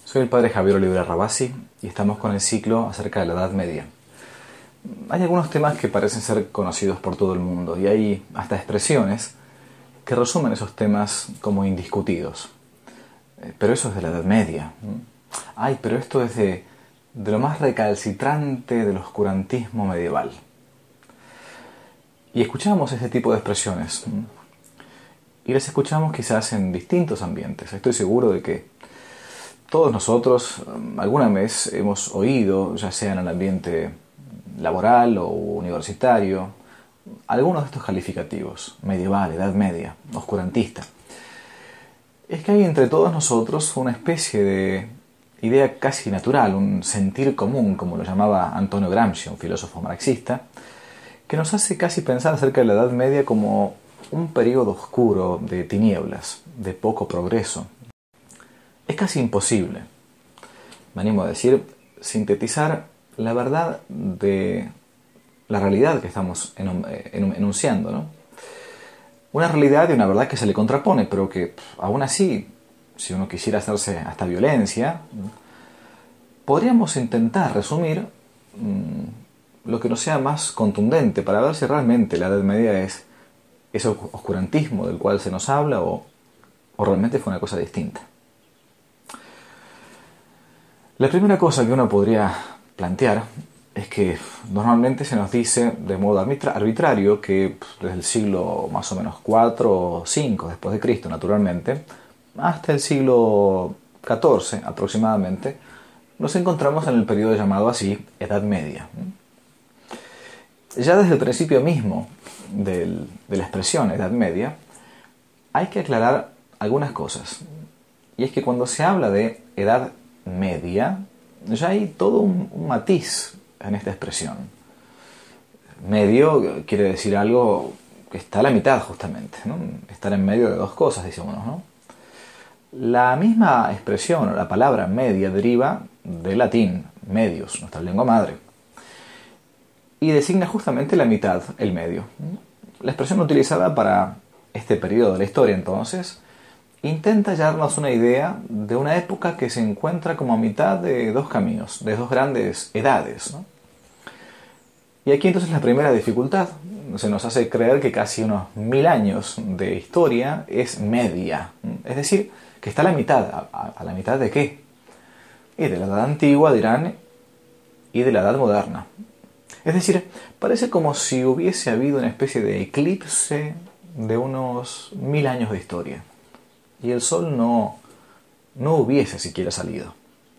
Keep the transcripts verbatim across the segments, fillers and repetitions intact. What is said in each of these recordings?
Soy el padre Javier Oliveira Rabasi y estamos con el ciclo acerca de la Edad Media. Hay algunos temas que parecen ser conocidos por todo el mundo y hay hasta expresiones que resumen esos temas como indiscutidos. Pero eso es de la Edad Media. Ay, pero esto es de, de lo más recalcitrante del oscurantismo medieval. Y escuchamos este tipo de expresiones. Y las escuchamos quizás en distintos ambientes. Estoy seguro de que todos nosotros alguna vez hemos oído, ya sea en el ambiente laboral o universitario, algunos de estos calificativos: medieval, Edad Media, oscurantista. Es que hay entre todos nosotros una especie de idea casi natural, un sentir común, como lo llamaba Antonio Gramsci, un filósofo marxista, que nos hace casi pensar acerca de la Edad Media como un periodo oscuro de tinieblas, de poco progreso. Es casi imposible, me animo a decir, sintetizar la verdad de la realidad que estamos enunciando, ¿no? Una realidad y una verdad que se le contrapone, pero que aún así, si uno quisiera hacerse hasta violencia, podríamos intentar resumir mmm, lo que nos sea más contundente para ver si realmente la Edad Media es ese oscurantismo del cual se nos habla o, o realmente fue una cosa distinta. La primera cosa que uno podría plantear es que normalmente se nos dice de modo arbitrario que desde el siglo más o menos cuatro o cinco después de Cristo, naturalmente, hasta el siglo catorce aproximadamente, nos encontramos en el periodo llamado así Edad Media. Ya desde el principio mismo del, de la expresión Edad Media, hay que aclarar algunas cosas. Y es que cuando se habla de Edad Media, ya hay todo un, un matiz en esta expresión. Medio quiere decir algo que está a la mitad, justamente, ¿no? Estar en medio de dos cosas, dice uno, ¿no? La misma expresión, o la palabra media, deriva del latín medius, nuestra lengua madre, y designa justamente la mitad, el medio. La expresión utilizada para este periodo de la historia, entonces, intenta darnos una idea de una época que se encuentra como a mitad de dos caminos, de dos grandes edades, ¿no? Y aquí entonces la primera dificultad: se nos hace creer que casi unos mil años de historia es media, es decir, que está a la mitad. ¿A, a la mitad de qué? Y de la edad antigua, dirán, y de la edad moderna. Es decir, parece como si hubiese habido una especie de eclipse de unos mil años de historia y el sol no, no hubiese siquiera salido.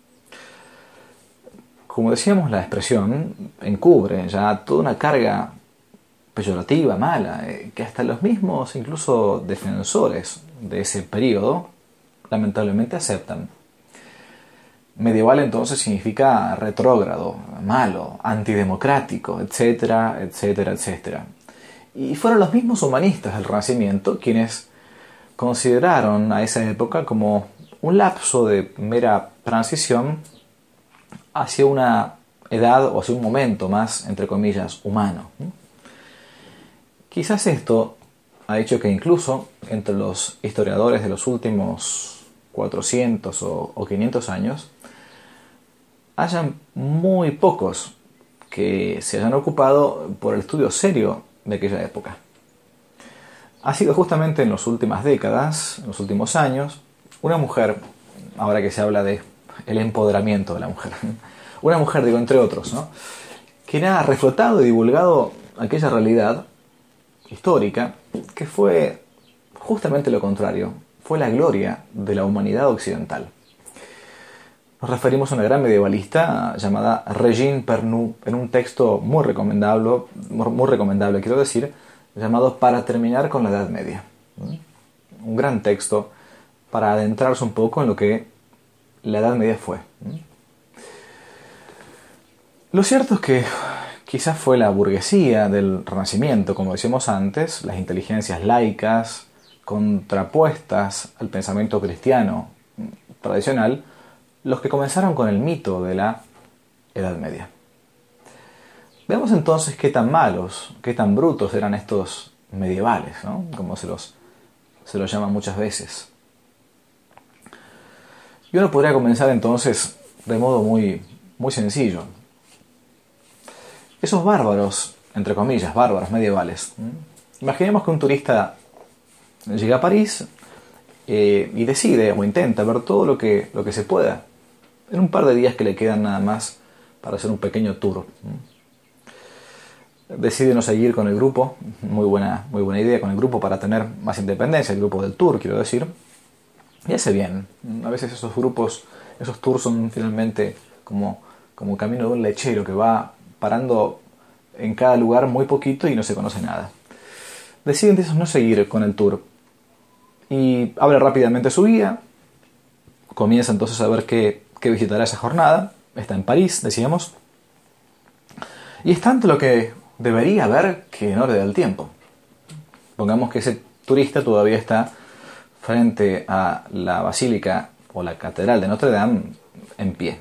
Como decíamos, la expresión encubre ya toda una carga peyorativa, mala, eh, que hasta los mismos, incluso defensores de ese periodo, lamentablemente aceptan. Medieval entonces significa retrógrado, malo, antidemocrático, etcétera, etcétera, etcétera. Y fueron los mismos humanistas del Renacimiento quienes consideraron a esa época como un lapso de mera transición hacia una edad o hacia un momento más, entre comillas, humano. Quizás esto ha hecho que incluso entre los historiadores de los últimos cuatrocientos o quinientos años hayan muy pocos que se hayan ocupado por el estudio serio de aquella época. Ha sido justamente en las últimas décadas, en los últimos años, una mujer, ahora que se habla de el empoderamiento de la mujer, una mujer, digo, entre otros, ¿no?, quien ha reflotado y divulgado aquella realidad histórica que fue justamente lo contrario, fue la gloria de la humanidad occidental. Nos referimos a una gran medievalista llamada Regine Pernoud en un texto muy recomendable, muy recomendable, quiero decir, llamado Para terminar con la Edad Media. Un gran texto para adentrarse un poco en lo que la Edad Media fue. Lo cierto es que quizás fue la burguesía del Renacimiento, como decíamos antes, las inteligencias laicas, contrapuestas al pensamiento cristiano tradicional, los que comenzaron con el mito de la Edad Media. Veamos entonces qué tan malos, qué tan brutos eran estos medievales, ¿no?, como se los, se los llama muchas veces. Y uno podría comenzar entonces de modo muy, muy sencillo. Esos bárbaros, entre comillas, bárbaros medievales. Imaginemos que un turista llega a París eh, y decide o intenta ver todo lo que, lo que se pueda en un par de días que le quedan nada más para hacer un pequeño tour. Decide no seguir con el grupo, muy buena, muy buena idea con el grupo para tener más independencia, el grupo del tour, quiero decir. Y hace bien. A veces esos grupos, esos tours son finalmente como, como camino de un lechero que va parando en cada lugar muy poquito y no se conoce nada. Decide entonces no seguir con el tour y abre rápidamente su guía, comienza entonces a ver qué, qué visitará esa jornada. Está en París, decíamos, y es tanto lo que debería ver que no le da el tiempo. Pongamos que ese turista todavía está frente a la basílica o la catedral de Notre Dame en pie.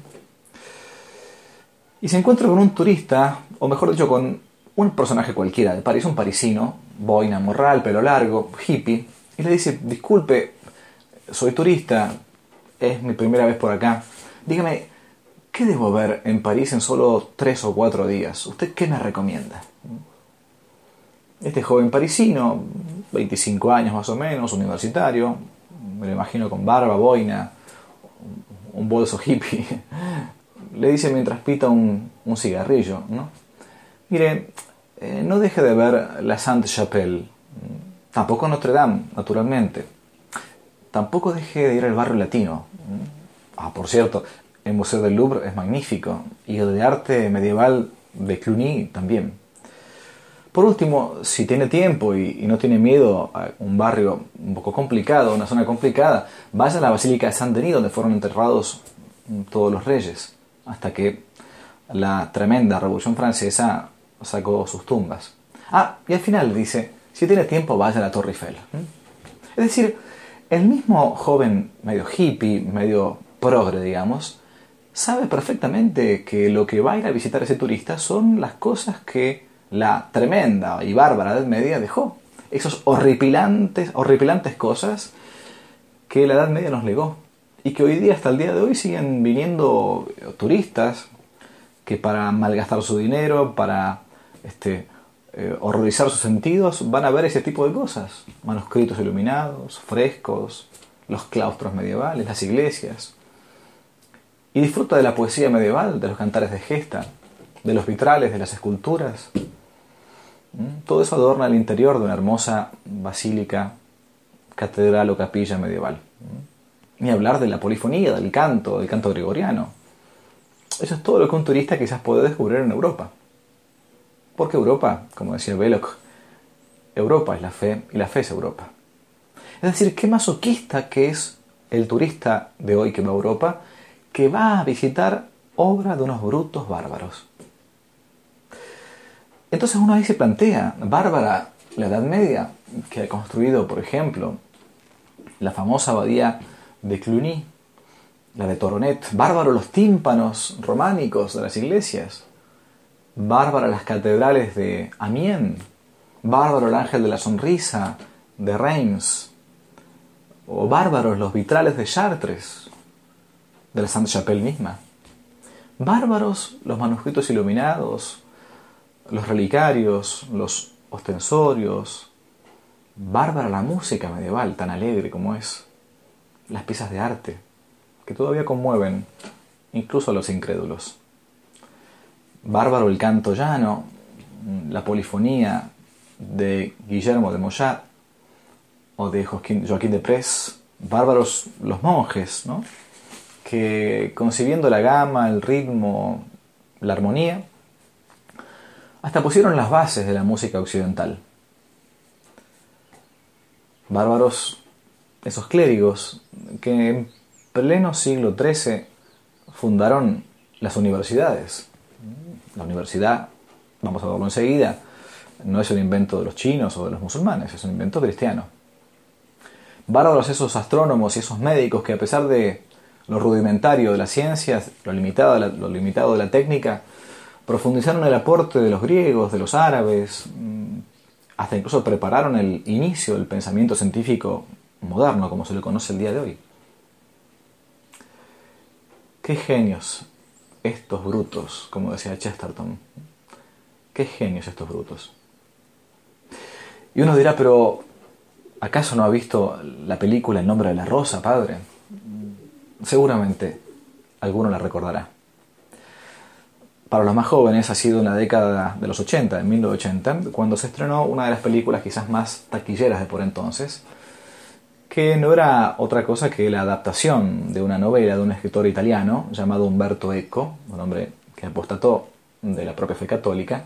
Y se encuentra con un turista, o mejor dicho, con un personaje cualquiera de París, un parisino, boina, morral, pelo largo, hippie, y le dice: disculpe, soy turista, es mi primera vez por acá, dígame, ¿qué debo ver en París en solo tres o cuatro días? ¿Usted qué me recomienda? Este joven parisino, veinticinco años más o menos, universitario, me lo imagino con barba, boina, un bolso hippie, le dice mientras pita un, un cigarrillo, ¿no? Mire, eh, no deje de ver la Sainte-Chapelle, tampoco Notre Dame, naturalmente, tampoco deje de ir al barrio latino. Ah, por cierto, el Museo del Louvre es magnífico, y el de arte medieval de Cluny también. Por último, si tiene tiempo y, y no tiene miedo a un barrio un poco complicado, una zona complicada, vaya a la Basílica de Saint-Denis, donde fueron enterrados todos los reyes, hasta que la tremenda Revolución Francesa sacó sus tumbas. Ah, y al final dice, si tiene tiempo, vaya a la Torre Eiffel. Es decir, el mismo joven medio hippie, medio progre, digamos, sabe perfectamente que lo que va a ir a visitar ese turista son las cosas que la tremenda y bárbara Edad Media dejó. Esos horripilantes, horripilantes cosas que la Edad Media nos legó. Y que hoy día, hasta el día de hoy, siguen viniendo turistas que para malgastar su dinero, para este, eh, horrorizar sus sentidos, van a ver ese tipo de cosas. Manuscritos iluminados, frescos, los claustros medievales, las iglesias. Y disfruta de la poesía medieval, de los cantares de gesta, de los vitrales, de las esculturas. Todo eso adorna el interior de una hermosa basílica, catedral o capilla medieval. Ni hablar de la polifonía, del canto, del canto gregoriano. Eso es todo lo que un turista quizás puede descubrir en Europa. Porque Europa, como decía Belloc, Europa es la fe y la fe es Europa. Es decir, qué masoquista que es el turista de hoy que va a Europa, que va a visitar obra de unos brutos bárbaros. Entonces uno ahí se plantea, bárbara la Edad Media, que ha construido, por ejemplo, la famosa abadía de Cluny, la de Toronet, bárbaro los tímpanos románicos de las iglesias, bárbara las catedrales de Amiens, bárbaro el ángel de la sonrisa de Reims, o bárbaros los vitrales de Chartres, de la Sainte-Chapelle misma, bárbaros los manuscritos iluminados, los relicarios, los ostensorios, bárbara la música medieval tan alegre como es, las piezas de arte que todavía conmueven incluso a los incrédulos, bárbaro el canto llano, la polifonía de Guillermo de Montjard o de Joaquín, Joaquín de Prez, bárbaros los monjes, ¿no?, que concibiendo la gama, el ritmo, la armonía, hasta pusieron las bases de la música occidental. Bárbaros esos clérigos que en pleno siglo trece fundaron las universidades. La universidad, vamos a verlo enseguida, no es un invento de los chinos o de los musulmanes, es un invento cristiano. Bárbaros esos astrónomos y esos médicos que, a pesar de lo rudimentario de las ciencias, lo limitado de la, lo limitado de la técnica, profundizaron el aporte de los griegos, de los árabes, hasta incluso prepararon el inicio del pensamiento científico moderno, como se le conoce el día de hoy. Qué genios estos brutos, como decía Chesterton. Qué genios estos brutos. Y uno dirá, pero ¿acaso no ha visto la película El nombre de la rosa, padre? Seguramente alguno la recordará. Para los más jóvenes ha sido en la década de los ochenta, en mil novecientos ochenta, cuando se estrenó una de las películas quizás más taquilleras de por entonces, que no era otra cosa que la adaptación de una novela de un escritor italiano llamado Umberto Eco, un hombre que apostató de la propia fe católica.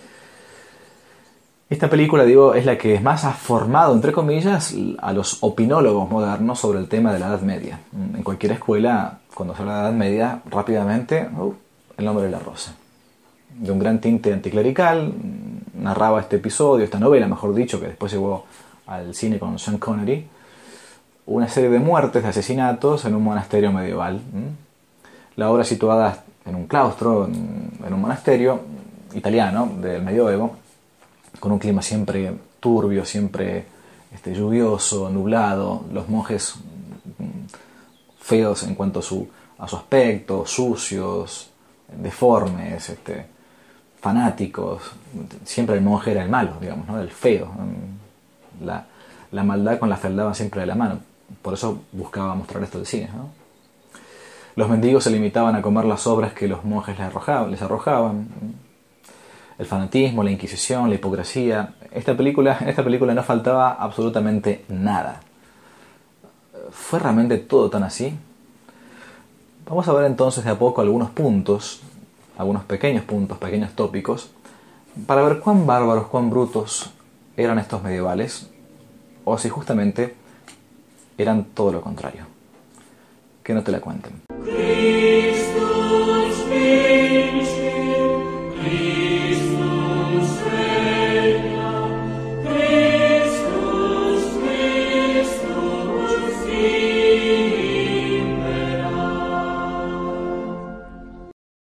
Esta película, digo, es la que más ha formado, entre comillas, a los opinólogos modernos sobre el tema de la Edad Media. En cualquier escuela, cuando se habla de la Edad Media, rápidamente, uh, El nombre de la rosa. De un gran tinte anticlerical, narraba este episodio, esta novela, mejor dicho, que después llegó al cine con Sean Connery, una serie de muertes, de asesinatos en un monasterio medieval. La obra situada en un claustro, en un monasterio italiano del medioevo, con un clima siempre turbio, siempre este, lluvioso, nublado, los monjes feos en cuanto a su, a su aspecto, sucios, deformes, este, fanáticos. Siempre el monje era el malo, digamos, ¿no? El feo. La, la maldad con la fealdad van siempre de la mano. Por eso buscaba mostrar esto del cine, ¿no? Los mendigos se limitaban a comer las obras que los monjes les arrojaban, les arrojaban. El fanatismo, la inquisición, la hipocresía. Esta película, en esta película no faltaba absolutamente nada. ¿Fue realmente todo tan así? Vamos a ver entonces de a poco algunos puntos, algunos pequeños puntos, pequeños tópicos, para ver cuán bárbaros, cuán brutos eran estos medievales, o si justamente eran todo lo contrario. Que no te la cuenten.